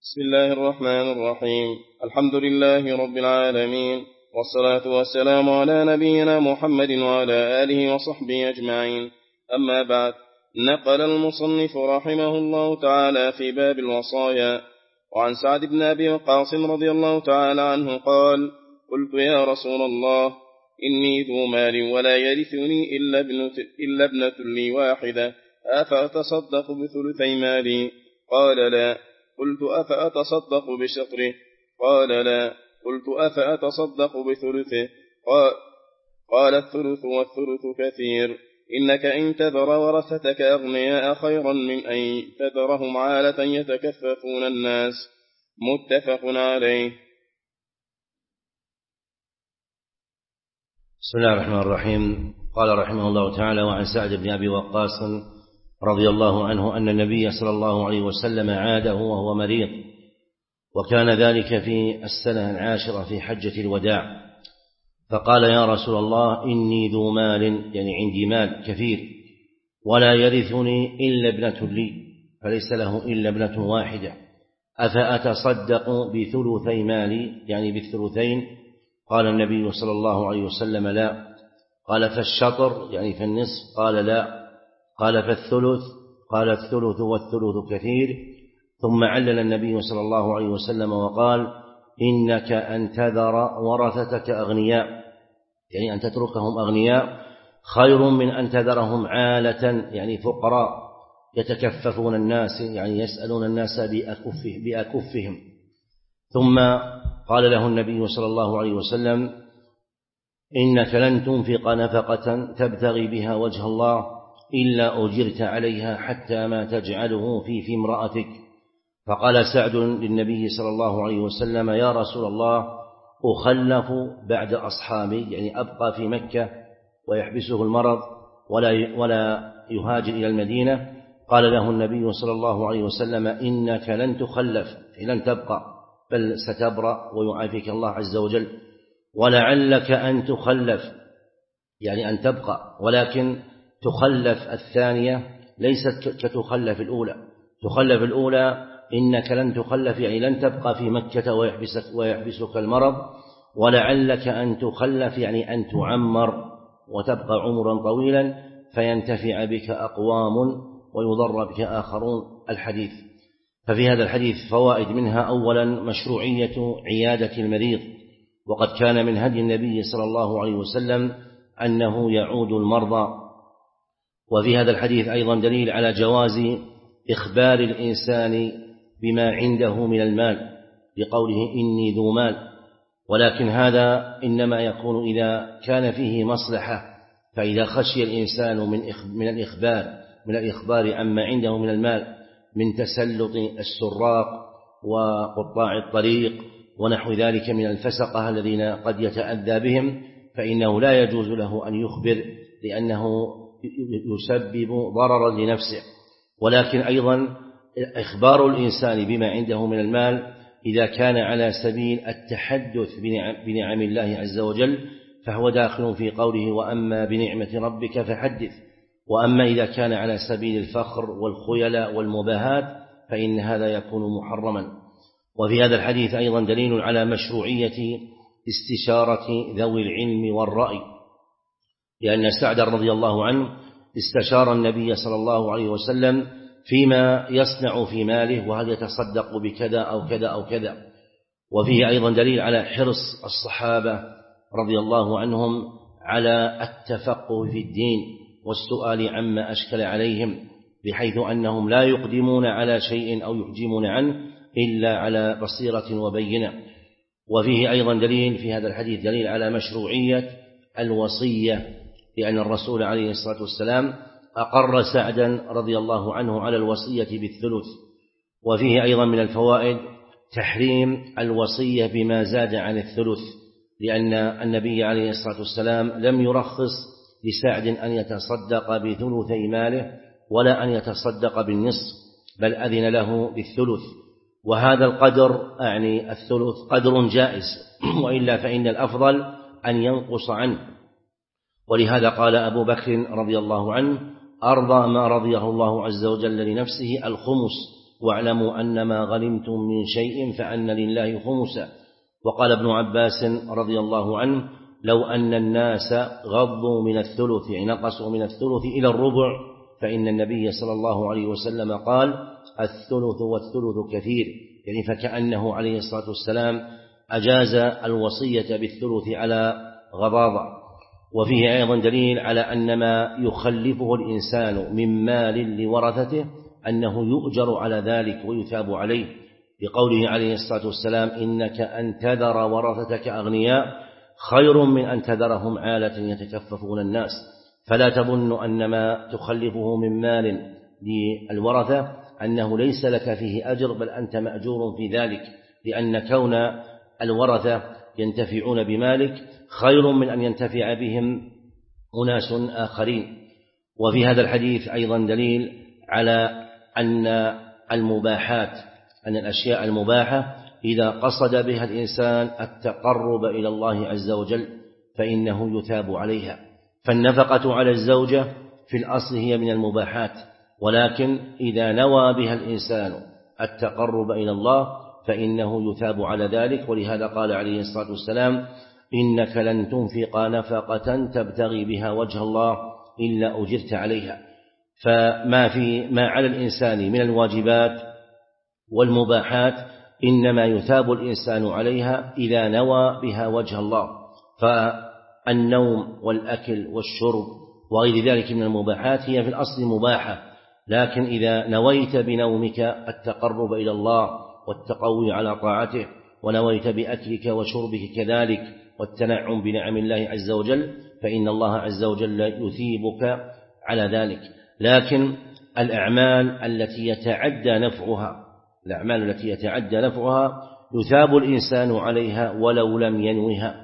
بسم الله الرحمن الرحيم. الحمد لله رب العالمين، والصلاة والسلام على نبينا محمد وعلى آله وصحبه أجمعين. أما بعد، نقل المصنف رحمه الله تعالى في باب الوصايا وعن سعد بن أبي وقاص رضي الله تعالى عنه قال: قلت يا رسول الله، إني ذو مال ولا يرثني إلا ابنة لي واحدة، أفأتصدق بثلثي مالي؟ قال: لا. قلت: أفأتصدق بشطره؟ قال: لا. قلت: أفأتصدق بثلثه؟ قال: الثلث والثلث كثير، إنك إن تذر ورثتك أغنياء خيرا من أن تذرهم عالة يتكففون الناس. متفق عليه. بسم الله الرحمن الرحيم. قال رحمه الله تعالى: وعن سعد بن أبي وقاص رضي الله عنه أن النبي صلى الله عليه وسلم عاده وهو مريض، وكان ذلك في السنة 10 في حجة الوداع، فقال: يا رسول الله، إني ذو مال، يعني عندي مال كثير، ولا يرثني إلا ابنة لي، فليس له إلا ابنة واحدة، أفأتصدق بثلثي مالي، يعني بالثلثين؟ قال النبي صلى الله عليه وسلم: لا. قال: فالشطر، يعني فالنصف؟ قال: لا. قال: فالثلث؟ قال: الثلث والثلث كثير. ثم علل النبي صلى الله عليه وسلم وقال: إنك أن تذر ورثتك أغنياء، يعني أن تتركهم أغنياء، خير من أن تذرهم عالة، يعني فقراء، يتكففون الناس، يعني يسألون الناس بأكفهم. ثم قال له النبي صلى الله عليه وسلم: إنك لن تنفق نفقة تبتغي بها وجه الله إلا أجرت عليها حتى ما تجعله في امرأتك. فقال سعد للنبي صلى الله عليه وسلم: يا رسول الله، أخلف بعد أصحابي، يعني أبقى في مكة ويحبسه المرض ولا يهاجر إلى المدينة؟ قال له النبي صلى الله عليه وسلم: إنك لن تخلف، لن تبقى، بل ستبرأ ويعافيك الله عز وجل. ولعلك أن تخلف، يعني أن تبقى، ولكن تخلف الثانية ليست كتخلف الأولى. تخلف الأولى إنك لن تخلف، يعني لن تبقى في مكة ويحبسك المرض. ولعلك أن تخلف، يعني أن تعمر وتبقى عمرا طويلا فينتفع بك أقوام ويضر بك آخرون. الحديث. ففي هذا الحديث فوائد، منها أولا مشروعية عيادة المريض، وقد كان من هدي النبي صلى الله عليه وسلم أنه يعود المرضى. وفي هذا الحديث أيضا دليل على جواز إخبار الإنسان بما عنده من المال، بقوله: إني ذو مال. ولكن هذا إنما يكون إذا كان فيه مصلحة، فإذا خشي الإنسان من الإخبار عما عنده من المال، من تسلط السراق وقطاع الطريق ونحو ذلك من الفسقة الذين قد يتأذى بهم، فإنه لا يجوز له أن يخبر، لأنه يسبب ضررا لنفسه. ولكن أيضا إخبار الإنسان بما عنده من المال إذا كان على سبيل التحدث بنعم الله عز وجل فهو داخل في قوله: وأما بنعمة ربك فحدث. وأما إذا كان على سبيل الفخر والخيلاء والمباهات فإن هذا يكون محرما. وفي هذا الحديث أيضا دليل على مشروعية استشارة ذوي العلم والرأي، لأن سعد رضي الله عنه استشار النبي صلى الله عليه وسلم فيما يصنع في ماله، وهل يتصدق بكذا أو كذا أو كذا. وفيه أيضا دليل على حرص الصحابة رضي الله عنهم على التفقه في الدين والسؤال عما أشكل عليهم، بحيث أنهم لا يقدمون على شيء أو يحجمون عنه إلا على بصيرة وبينة. وفيه أيضا دليل في هذا الحديث دليل على مشروعية الوصية، لأن الرسول عليه الصلاة والسلام أقر سعدا رضي الله عنه على الوصية بالثلث. وفيه أيضا من الفوائد تحريم الوصية بما زاد عن الثلث، لأن النبي عليه الصلاة والسلام لم يرخص لسعد أن يتصدق بثلثي ماله ولا أن يتصدق بالنصف، بل أذن له بالثلث. وهذا القدر، يعني الثلث، قدر جائز، وإلا فإن الأفضل أن ينقص عنه. ولهذا قال أبو بكر رضي الله عنه: أرضى ما رضيه الله عز وجل لنفسه الخمس، واعلموا أن ما غنمتم من شيء فأن لله خمسه. وقال ابن عباس رضي الله عنه: لو أن الناس غضوا من الثلث نقصوا من الثلث إلى الربع، فإن النبي صلى الله عليه وسلم قال: الثلث والثلث كثير، يعني فكأنه عليه الصلاة والسلام أجاز الوصية بالثلث على غضاضة. وفيه أيضا دليل على أن ما يخلفه الإنسان من مال لورثته أنه يؤجر على ذلك ويثاب عليه، بقوله عليه الصلاة والسلام: إنك أن تذر ورثتك أغنياء خير من أن تذرهم عالة يتكففون الناس. فلا تظن أن ما تخلفه من مال للورثة أنه ليس لك فيه أجر، بل أنت مأجور في ذلك، لأن كون الورثة ينتفعون بمالك خير من أن ينتفع بهم أناس آخرين. وفي هذا الحديث أيضا دليل على أن المباحات، أن الأشياء المباحة إذا قصد بها الإنسان التقرب إلى الله عز وجل فإنه يثاب عليها. فالنفقة على الزوجة في الأصل هي من المباحات، ولكن إذا نوى بها الإنسان التقرب إلى الله فإنه يثاب على ذلك. ولهذا قال عليه الصلاة والسلام: إنك لن تنفق نفقة تبتغي بها وجه الله إلا أجرت عليها. ما على الإنسان من الواجبات والمباحات إنما يثاب الإنسان عليها إذا نوى بها وجه الله. فالنوم والأكل والشرب وغير ذلك من المباحات هي في الأصل مباحة، لكن إذا نويت بنومك التقرب إلى الله والتقوي على طاعته، ونويت بأكلك وشربك كذلك والتنعم بنعم الله عز وجل، فإن الله عز وجل يثيبك على ذلك. لكن الأعمال التي يتعدى نفعها يثاب الإنسان عليها ولو لم ينوها،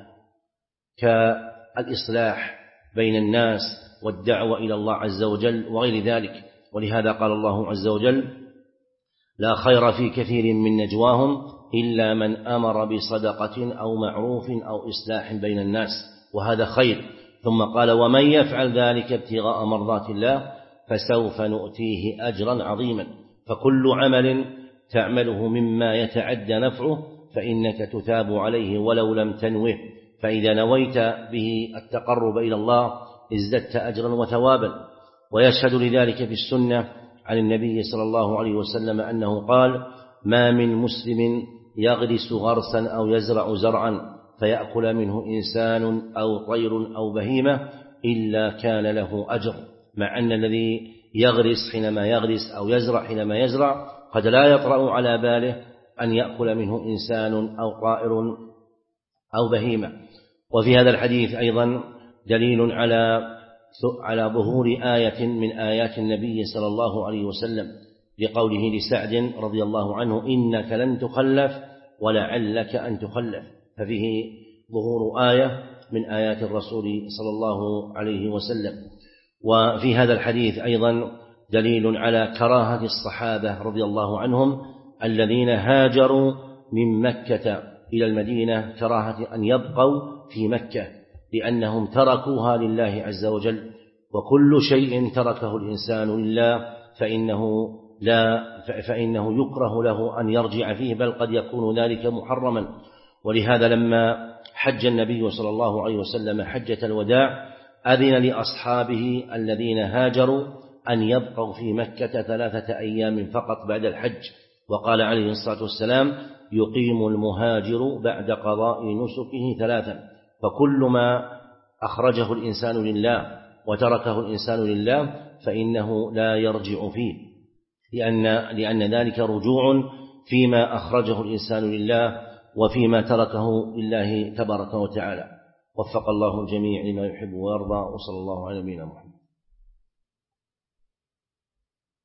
كالإصلاح بين الناس والدعوة إلى الله عز وجل وغير ذلك. ولهذا قال الله عز وجل: لا خير في كثير من نجواهم إلا من أمر بصدقة أو معروف أو إصلاح بين الناس، وهذا خير. ثم قال: ومن يفعل ذلك ابتغاء مرضات الله فسوف نؤتيه أجرا عظيما. فكل عمل تعمله مما يتعدى نفعه فإنك تثاب عليه ولو لم تنوه، فإذا نويت به التقرب إلى الله ازددت أجرا وثوابا. ويشهد لذلك في السنة عن النبي صلى الله عليه وسلم أنه قال: ما من مسلم يغرس غرسا أو يزرع زرعا فيأكل منه إنسان أو طير أو بهيمة إلا كان له أجر. مع أن الذي يغرس حينما يغرس أو يزرع حينما يزرع قد لا يطرأ على باله أن يأكل منه إنسان أو طائر أو بهيمة. وفي هذا الحديث أيضا دليل على ظهور آية من آيات النبي صلى الله عليه وسلم، لقوله لسعد رضي الله عنه: إنك لن تخلف ولعلك أن تخلف. ففيه ظهور آية من آيات الرسول صلى الله عليه وسلم. وفي هذا الحديث أيضا دليل على كراهة الصحابة رضي الله عنهم الذين هاجروا من مكة إلى المدينة كراهة أن يبقوا في مكة، لأنهم تركوها لله عز وجل. وكل شيء تركه الإنسان لله فإنه يكره له أن يرجع فيه، بل قد يكون ذلك محرما. ولهذا لما حج النبي صلى الله عليه وسلم حجة الوداع أذن لأصحابه الذين هاجروا أن يبقوا في مكة 3 أيام فقط بعد الحج. وقال عليه الصلاة والسلام: يقيم المهاجر بعد قضاء نسكه 3. فكل ما أخرجه الإنسان لله وتركه الإنسان لله فإنه لا يرجع فيه، لأن ذلك رجوع فيما أخرجه الإنسان لله وفيما تركه لله تبارك وتعالى. وفق الله الجميع لما يحب ويرضى، وصلى الله على نبينا محمد.